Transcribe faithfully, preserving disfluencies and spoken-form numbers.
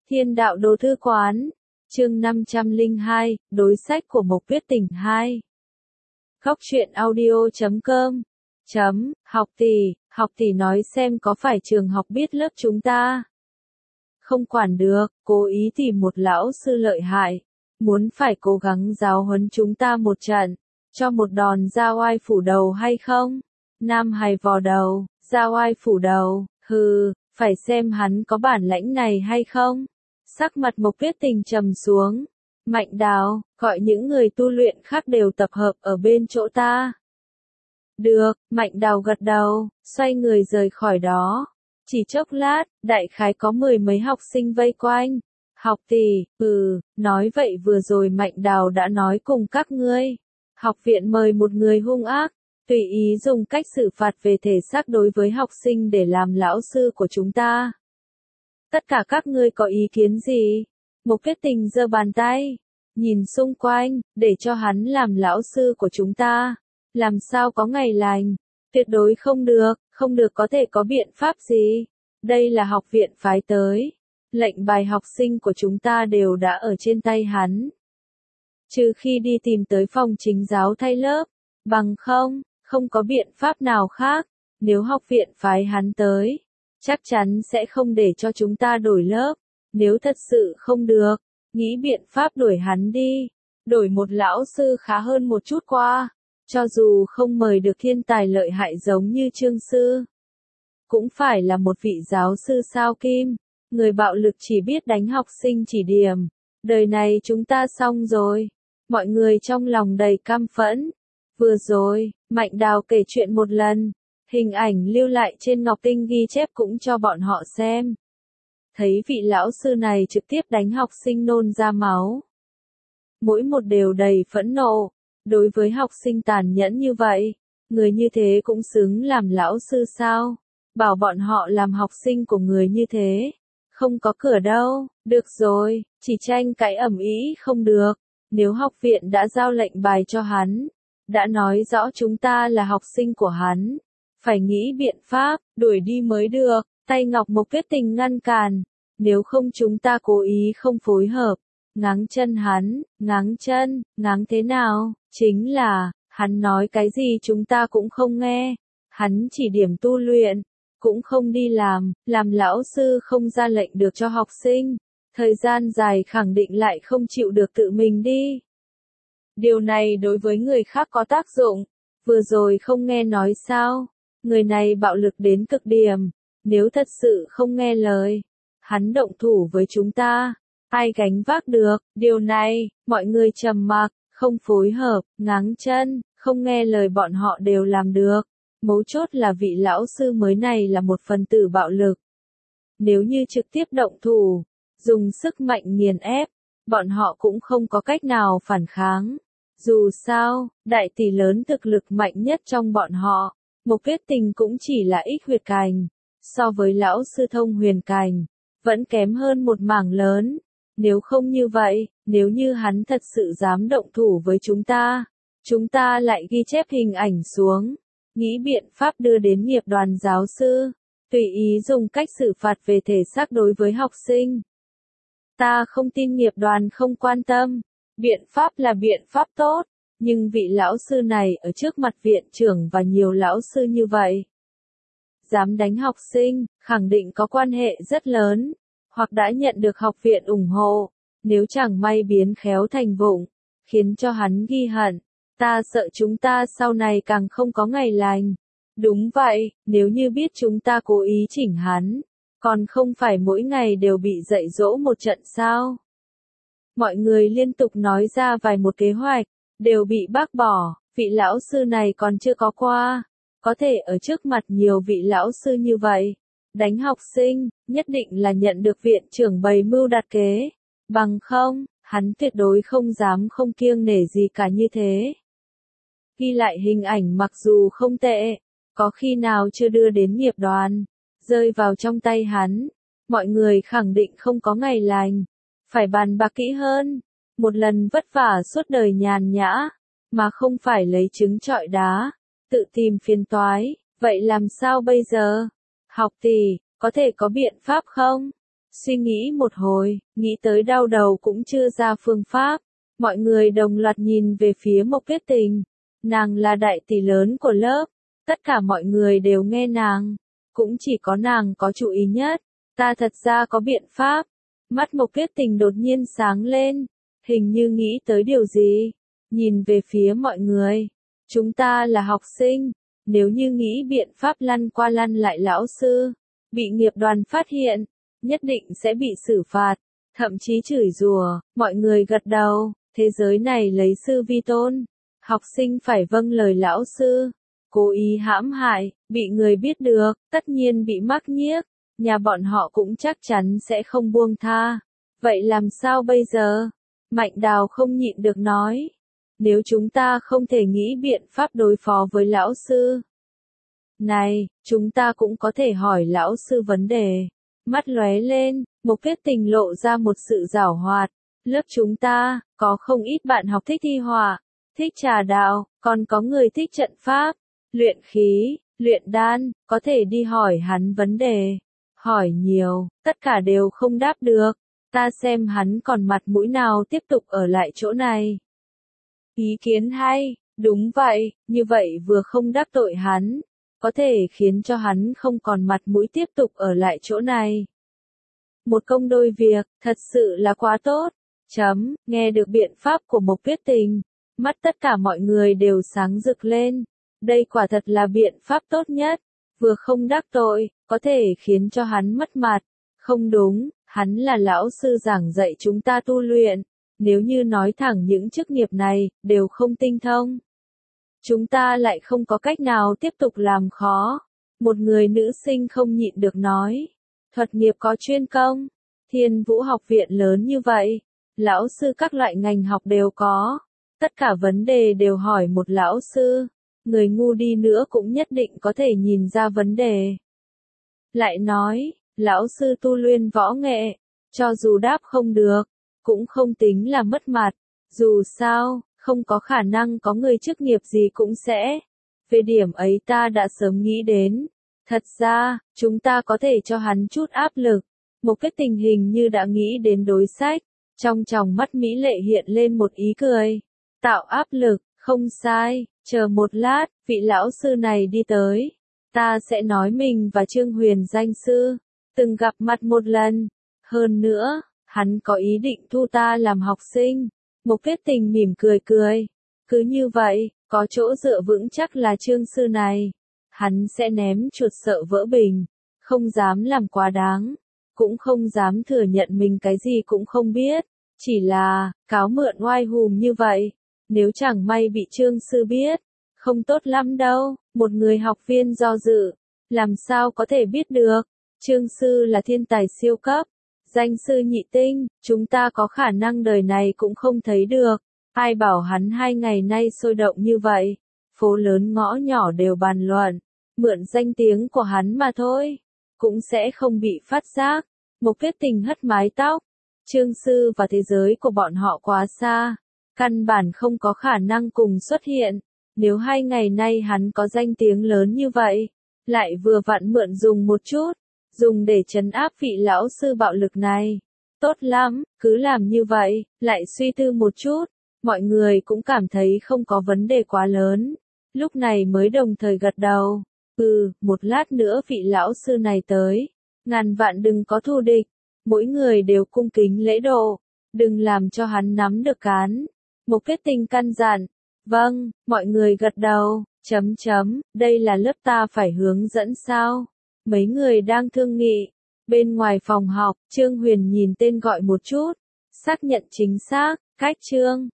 Thiên đạo đồ thư quán, chương năm trăm lẻ hai, đối sách của Mộc Tuyết Tình hai. Góc truyện audio chấm com chấm, học tỷ, học tỷ nói xem có phải trường học biết lớp chúng ta không quản được, cố ý tìm một lão sư lợi hại, muốn phải cố gắng giáo huấn chúng ta một trận, cho một đòn ra oai phủ đầu hay không? Nam hài vò đầu, ra oai phủ đầu, hừ, phải xem hắn có bản lãnh này hay không? Sắc mặt Mộc Tuyết Tình trầm xuống. Mạnh Đào, gọi những người tu luyện khác đều tập hợp ở bên chỗ ta. Được, Mạnh Đào gật đầu, xoay người rời khỏi đó. Chỉ chốc lát, đại khái có mười mấy học sinh vây quanh. Học tỷ, ừ, nói vậy vừa rồi Mạnh Đào đã nói cùng các ngươi. Học viện mời một người hung ác, tùy ý dùng cách xử phạt về thể xác đối với học sinh để làm lão sư của chúng ta. Tất cả các ngươi có ý kiến gì? Mộc Tuyết Tình giơ bàn tay, nhìn xung quanh, để cho hắn làm lão sư của chúng ta. Làm sao có ngày lành? Tuyệt đối không được, không được có thể có biện pháp gì. Đây là học viện phái tới. Lệnh bài học sinh của chúng ta đều đã ở trên tay hắn. Trừ khi đi tìm tới phòng chính giáo thay lớp, bằng không, không có biện pháp nào khác. Nếu học viện phái hắn tới, chắc chắn sẽ không để cho chúng ta đổi lớp. Nếu thật sự không được, nghĩ biện pháp đuổi hắn đi. Đổi một lão sư khá hơn một chút qua. Cho dù không mời được thiên tài lợi hại giống như Trương Sư, cũng phải là một vị giáo sư sao kim. Người bạo lực chỉ biết đánh học sinh chỉ điểm. Đời này chúng ta xong rồi. Mọi người trong lòng đầy căm phẫn. Vừa rồi, Mạnh Đào kể chuyện một lần. Hình ảnh lưu lại trên ngọc tinh ghi chép cũng cho bọn họ xem. Thấy vị lão sư này trực tiếp đánh học sinh nôn ra máu. Mỗi một đều đầy phẫn nộ. Đối với học sinh tàn nhẫn như vậy, người như thế cũng xứng làm lão sư sao? Bảo bọn họ làm học sinh của người như thế. Không có cửa đâu, được rồi, chỉ tranh cãi ầm ĩ không được. Nếu học viện đã giao lệnh bài cho hắn, đã nói rõ chúng ta là học sinh của hắn. Phải nghĩ biện pháp, đuổi đi mới được. Tay Ngọc Mộc Tuyết Tình ngăn cản. Nếu không chúng ta cố ý không phối hợp. Ngáng chân hắn, ngáng chân, ngáng thế nào? Chính là, hắn nói cái gì chúng ta cũng không nghe. Hắn chỉ điểm tu luyện, cũng không đi làm, làm lão sư không ra lệnh được cho học sinh. Thời gian dài khẳng định lại không chịu được tự mình đi. Điều này đối với người khác có tác dụng. Vừa rồi không nghe nói sao? Người này bạo lực đến cực điểm. Nếu thật sự không nghe lời, hắn động thủ với chúng ta. Ai gánh vác được, điều này, mọi người trầm mặc, không phối hợp, ngáng chân, không nghe lời bọn họ đều làm được. Mấu chốt là vị lão sư mới này là một phần tử bạo lực. Nếu như trực tiếp động thủ, dùng sức mạnh nghiền ép, bọn họ cũng không có cách nào phản kháng. Dù sao, đại tỷ lớn thực lực mạnh nhất trong bọn họ, Mộc Tuyết Tình cũng chỉ là ít huyệt cành. So với lão sư thông huyền cành, vẫn kém hơn một mảng lớn. Nếu không như vậy, nếu như hắn thật sự dám động thủ với chúng ta, chúng ta lại ghi chép hình ảnh xuống, nghĩ biện pháp đưa đến nghiệp đoàn giáo sư, tùy ý dùng cách xử phạt về thể xác đối với học sinh. Ta không tin nghiệp đoàn không quan tâm, biện pháp là biện pháp tốt, nhưng vị lão sư này ở trước mặt viện trưởng và nhiều lão sư như vậy, dám đánh học sinh, khẳng định có quan hệ rất lớn. Hoặc đã nhận được học viện ủng hộ, nếu chẳng may biến khéo thành vụng, khiến cho hắn ghi hận, ta sợ chúng ta sau này càng không có ngày lành. Đúng vậy, nếu như biết chúng ta cố ý chỉnh hắn, còn không phải mỗi ngày đều bị dạy dỗ một trận sao? Mọi người liên tục nói ra vài một kế hoạch, đều bị bác bỏ, vị lão sư này còn chưa có qua, có thể ở trước mặt nhiều vị lão sư như vậy. Đánh học sinh, nhất định là nhận được viện trưởng bày mưu đặt kế. Bằng không, hắn tuyệt đối không dám không kiêng nể gì cả như thế. Ghi lại hình ảnh mặc dù không tệ, có khi nào chưa đưa đến nghiệp đoàn, rơi vào trong tay hắn, mọi người khẳng định không có ngày lành. Phải bàn bạc kỹ hơn, một lần vất vả suốt đời nhàn nhã, mà không phải lấy trứng trọi đá, tự tìm phiền toái, vậy làm sao bây giờ? Học tỷ, có thể có biện pháp không? Suy nghĩ một hồi, nghĩ tới đau đầu cũng chưa ra phương pháp. Mọi người đồng loạt nhìn về phía Mộc Tuyết Tình. Nàng là đại tỷ lớn của lớp. Tất cả mọi người đều nghe nàng. Cũng chỉ có nàng có chú ý nhất. Ta thật ra có biện pháp. Mắt Mộc Tuyết Tình đột nhiên sáng lên. Hình như nghĩ tới điều gì. Nhìn về phía mọi người. Chúng ta là học sinh. Nếu như nghĩ biện pháp lăn qua lăn lại lão sư. Bị nghiệp đoàn phát hiện. Nhất định sẽ bị xử phạt. Thậm chí chửi rủa. Mọi người gật đầu. Thế giới này lấy sư vi tôn. Học sinh phải vâng lời lão sư. Cố ý hãm hại, bị người biết được, tất nhiên bị mắc nhiếc. Nhà bọn họ cũng chắc chắn sẽ không buông tha. Vậy làm sao bây giờ? Mạnh Đào không nhịn được nói. Nếu chúng ta không thể nghĩ biện pháp đối phó với lão sư. Này, chúng ta cũng có thể hỏi lão sư vấn đề. Mắt lóe lên, Mộc Tuyết Tình lộ ra một sự giảo hoạt. Lớp chúng ta, có không ít bạn học thích thi họa, thích trà đạo, còn có người thích trận pháp, luyện khí, luyện đan, có thể đi hỏi hắn vấn đề. Hỏi nhiều, tất cả đều không đáp được. Ta xem hắn còn mặt mũi nào tiếp tục ở lại chỗ này. Ý kiến hay, đúng vậy, như vậy vừa không đắc tội hắn, có thể khiến cho hắn không còn mặt mũi tiếp tục ở lại chỗ này. Một công đôi việc, thật sự là quá tốt. Chấm, nghe được biện pháp của Mộc Tuyết Tình, mắt tất cả mọi người đều sáng rực lên. Đây quả thật là biện pháp tốt nhất, vừa không đắc tội, có thể khiến cho hắn mất mặt. Không đúng, hắn là lão sư giảng dạy chúng ta tu luyện, nếu như nói thẳng những chức nghiệp này, đều không tinh thông. Chúng ta lại không có cách nào tiếp tục làm khó. Một người nữ sinh không nhịn được nói, thuật nghiệp có chuyên công, Thiên Vũ học viện lớn như vậy. Lão sư các loại ngành học đều có. Tất cả vấn đề đều hỏi một lão sư. Người ngu đi nữa cũng nhất định có thể nhìn ra vấn đề. Lại nói, lão sư tu luyện võ nghệ. Cho dù đáp không được, cũng không tính là mất mặt. Dù sao, không có khả năng có người chức nghiệp gì cũng sẽ. Về điểm ấy ta đã sớm nghĩ đến. Thật ra, chúng ta có thể cho hắn chút áp lực. Một cái tình hình như đã nghĩ đến đối sách. Trong tròng mắt Mỹ Lệ hiện lên một ý cười. Tạo áp lực, không sai, chờ một lát, vị lão sư này đi tới. Ta sẽ nói mình và Trương Huyền danh sư, từng gặp mặt một lần. Hơn nữa, hắn có ý định thu ta làm học sinh. Mộc Tuyết Tình mỉm cười cười. Cứ như vậy, có chỗ dựa vững chắc là Trương sư này. Hắn sẽ ném chuột sợ vỡ bình, không dám làm quá đáng. Cũng không dám thừa nhận mình cái gì cũng không biết, chỉ là, cáo mượn oai hùm như vậy, nếu chẳng may bị Trương sư biết, không tốt lắm đâu. Một người học viên do dự, làm sao có thể biết được, Trương sư là thiên tài siêu cấp, danh sư nhị tinh, chúng ta có khả năng đời này cũng không thấy được. Ai bảo hắn hai ngày nay sôi động như vậy, phố lớn ngõ nhỏ đều bàn luận, mượn danh tiếng của hắn mà thôi. Cũng sẽ không bị phát giác. Mộc Tuyết Tình hất mái tóc. Trương sư và thế giới của bọn họ quá xa. Căn bản không có khả năng cùng xuất hiện. Nếu hai ngày nay hắn có danh tiếng lớn như vậy, lại vừa vặn mượn dùng một chút, dùng để trấn áp vị lão sư bạo lực này. Tốt lắm, cứ làm như vậy, lại suy tư một chút. Mọi người cũng cảm thấy không có vấn đề quá lớn. Lúc này mới đồng thời gật đầu. Ừ, một lát nữa vị lão sư này tới. Ngàn vạn đừng có thù địch. Mỗi người đều cung kính lễ độ. Đừng làm cho hắn nắm được cán. Mộc Tuyết Tình căn dặn. Vâng, mọi người gật đầu. Chấm chấm, đây là lớp ta phải hướng dẫn sao? Mấy người đang thương nghị. Bên ngoài phòng học, Trương Huyền nhìn tên gọi một chút. Xác nhận chính xác, cách Trương.